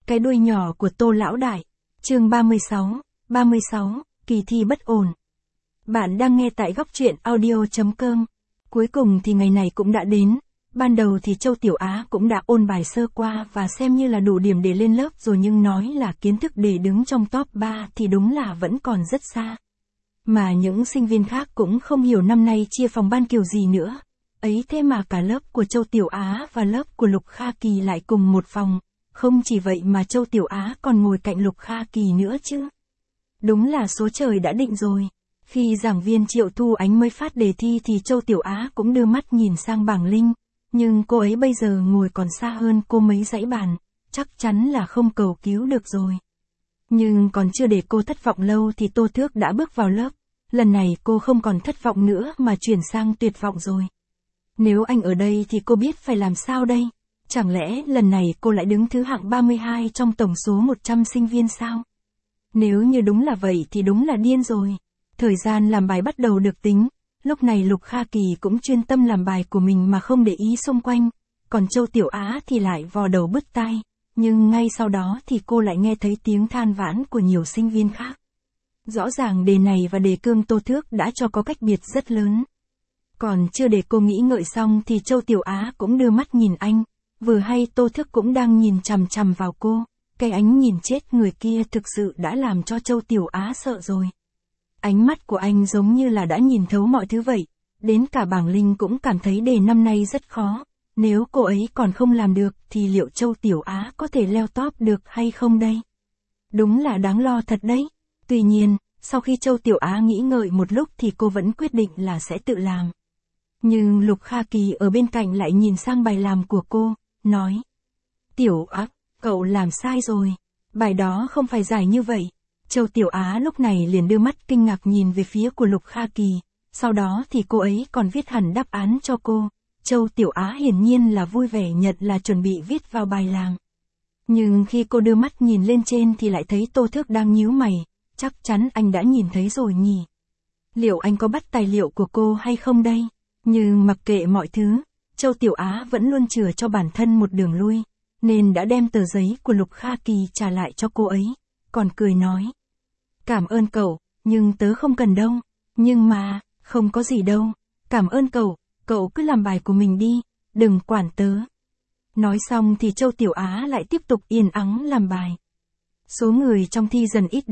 Cái đuôi nhỏ của Tô lão đại. Chương 36, kỳ thi bất ổn. Bạn đang nghe tại góc truyện audio.com. Cuối cùng thì ngày này cũng đã đến. Ban đầu thì Châu Tiểu Á cũng đã ôn bài sơ qua và xem như là đủ điểm để lên lớp rồi, nhưng nói là kiến thức để đứng trong top 3 thì đúng là vẫn còn rất xa. Mà những sinh viên khác cũng không hiểu năm nay chia phòng ban kiểu gì nữa. Ấy thế mà cả lớp của Châu Tiểu Á và lớp của Lục Kha Kỳ lại cùng một phòng. Không chỉ vậy mà Châu Tiểu Á còn ngồi cạnh Lục Kha Kỳ nữa chứ. Đúng là số trời đã định rồi. Khi giảng viên Triệu Thu Ánh mới phát đề thi thì Châu Tiểu Á cũng đưa mắt nhìn sang bảng Linh. Nhưng cô ấy bây giờ ngồi còn xa hơn cô mấy dãy bàn, chắc chắn là không cầu cứu được rồi. Nhưng còn chưa để cô thất vọng lâu thì Tô Thước đã bước vào lớp. Lần này cô không còn thất vọng nữa mà chuyển sang tuyệt vọng rồi. Nếu anh ở đây thì cô biết phải làm sao đây? Chẳng lẽ lần này cô lại đứng thứ hạng 32 trong tổng số 100 sinh viên sao? Nếu như đúng là vậy thì đúng là điên rồi. Thời gian làm bài bắt đầu được tính. Lúc này Lục Kha Kỳ cũng chuyên tâm làm bài của mình mà không để ý xung quanh. Còn Châu Tiểu Á thì lại vò đầu bứt tai. Nhưng ngay sau đó thì cô lại nghe thấy tiếng than vãn của nhiều sinh viên khác. Rõ ràng đề này và đề cương Tô Thước đã cho có cách biệt rất lớn. Còn chưa để cô nghĩ ngợi xong thì Châu Tiểu Á cũng đưa mắt nhìn anh. Vừa hay Tô Thước cũng đang nhìn chằm chằm vào cô. Cái ánh nhìn chết người kia thực sự đã làm cho Châu Tiểu Á sợ rồi. Ánh mắt của anh giống như là đã nhìn thấu mọi thứ vậy. Đến cả bảng Linh cũng cảm thấy đề năm nay rất khó. Nếu cô ấy còn không làm được thì liệu Châu Tiểu Á có thể leo top được hay không đây? Đúng là đáng lo thật đấy. Tuy nhiên, sau khi Châu Tiểu Á nghĩ ngợi một lúc thì cô vẫn quyết định là sẽ tự làm. Nhưng Lục Kha Kỳ ở bên cạnh lại nhìn sang bài làm của cô, nói. Tiểu Á, cậu làm sai rồi. Bài đó không phải giải như vậy. Châu Tiểu Á lúc này liền đưa mắt kinh ngạc nhìn về phía của Lục Kha Kỳ. Sau đó thì cô ấy còn viết hẳn đáp án cho cô. Châu Tiểu Á hiển nhiên là vui vẻ nhận là chuẩn bị viết vào bài làm. Nhưng khi cô đưa mắt nhìn lên trên thì lại thấy Tô Thước đang nhíu mày. Chắc chắn anh đã nhìn thấy rồi nhỉ. Liệu anh có bắt tài liệu của cô hay không đây? Nhưng mặc kệ mọi thứ, Châu Tiểu Á vẫn luôn chừa cho bản thân một đường lui, nên đã đem tờ giấy của Lục Kha Kỳ trả lại cho cô ấy, còn cười nói. Cảm ơn cậu, nhưng tớ không cần đâu. Nhưng mà, không có gì đâu. Cảm ơn cậu cứ làm bài của mình đi, đừng quản tớ. Nói xong thì Châu Tiểu Á lại tiếp tục yên ắng làm bài. Số người trong thi dần ít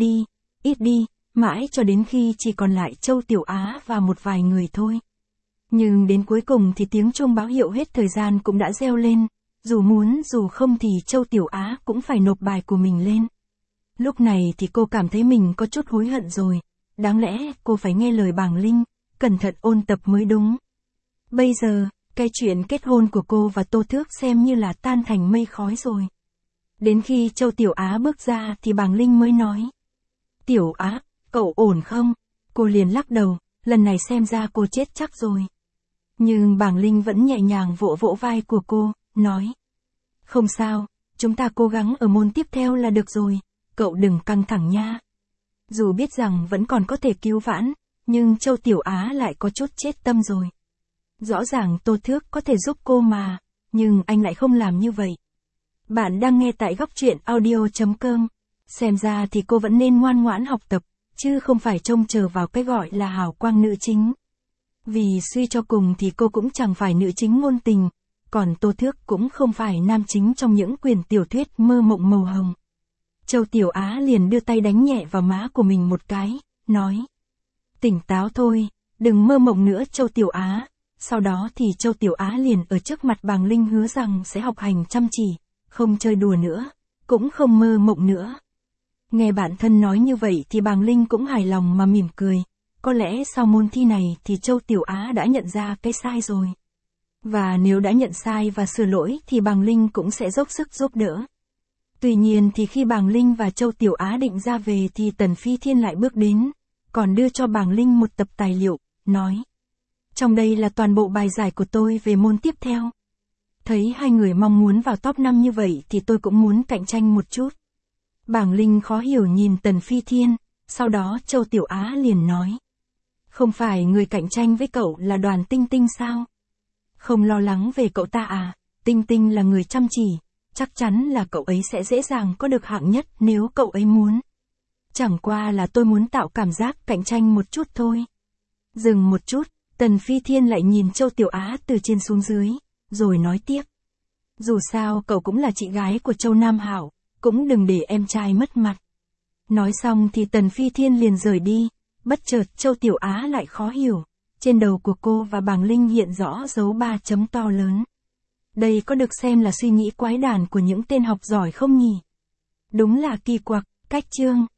đi, mãi cho đến khi chỉ còn lại Châu Tiểu Á và một vài người thôi. Nhưng đến cuối cùng thì tiếng chuông báo hiệu hết thời gian cũng đã reo lên, dù muốn dù không thì Châu Tiểu Á cũng phải nộp bài của mình lên. Lúc này thì cô cảm thấy mình có chút hối hận rồi, đáng lẽ cô phải nghe lời bảng Linh, cẩn thận ôn tập mới đúng. Bây giờ, cái chuyện kết hôn của cô và Tô Thước xem như là tan thành mây khói rồi. Đến khi Châu Tiểu Á bước ra thì bảng Linh mới nói. Tiểu Á, cậu ổn không? Cô liền lắc đầu, lần này xem ra cô chết chắc rồi. Nhưng bảng Linh vẫn nhẹ nhàng vỗ vỗ vai của cô, nói. Không sao, chúng ta cố gắng ở môn tiếp theo là được rồi, cậu đừng căng thẳng nha. Dù biết rằng vẫn còn có thể cứu vãn, nhưng Châu Tiểu Á lại có chút chết tâm rồi. Rõ ràng Tô Thước có thể giúp cô mà, nhưng anh lại không làm như vậy. Bạn đang nghe tại góc truyện audio.com. Xem ra thì cô vẫn nên ngoan ngoãn học tập, chứ không phải trông chờ vào cái gọi là hào quang nữ chính. Vì suy cho cùng thì cô cũng chẳng phải nữ chính ngôn tình, còn Tô Thước cũng không phải nam chính trong những quyển tiểu thuyết mơ mộng màu hồng. Châu Tiểu Á liền đưa tay đánh nhẹ vào má của mình một cái, nói. Tỉnh táo thôi, đừng mơ mộng nữa Châu Tiểu Á. Sau đó thì Châu Tiểu Á liền ở trước mặt bảng Linh hứa rằng sẽ học hành chăm chỉ, không chơi đùa nữa, cũng không mơ mộng nữa. Nghe bạn thân nói như vậy thì bảng Linh cũng hài lòng mà mỉm cười. Có lẽ sau môn thi này thì Châu Tiểu Á đã nhận ra cái sai rồi. Và nếu đã nhận sai và sửa lỗi thì bảng Linh cũng sẽ dốc sức giúp đỡ. Tuy nhiên thì khi bảng Linh và Châu Tiểu Á định ra về thì Tần Phi Thiên lại bước đến, còn đưa cho bảng Linh một tập tài liệu, nói. Trong đây là toàn bộ bài giải của tôi về môn tiếp theo. Thấy hai người mong muốn vào top 5 như vậy thì tôi cũng muốn cạnh tranh một chút. Bảng Linh khó hiểu nhìn Tần Phi Thiên, sau đó Châu Tiểu Á liền nói. Không phải người cạnh tranh với cậu là Đoàn Tinh Tinh sao? Không lo lắng về cậu ta à? Tinh Tinh là người chăm chỉ, chắc chắn là cậu ấy sẽ dễ dàng có được hạng nhất nếu cậu ấy muốn. Chẳng qua là tôi muốn tạo cảm giác cạnh tranh một chút thôi. Dừng một chút, Tần Phi Thiên lại nhìn Châu Tiểu Á từ trên xuống dưới, rồi nói tiếp. Dù sao cậu cũng là chị gái của Châu Nam Hảo, cũng đừng để em trai mất mặt. Nói xong thì Tần Phi Thiên liền rời đi, bất chợt Châu Tiểu Á lại khó hiểu. Trên đầu của cô và Bàng Linh hiện rõ dấu 3 chấm to lớn. Đây có được xem là suy nghĩ quái đản của những tên học giỏi không nhỉ? Đúng là kỳ quặc, cách chương.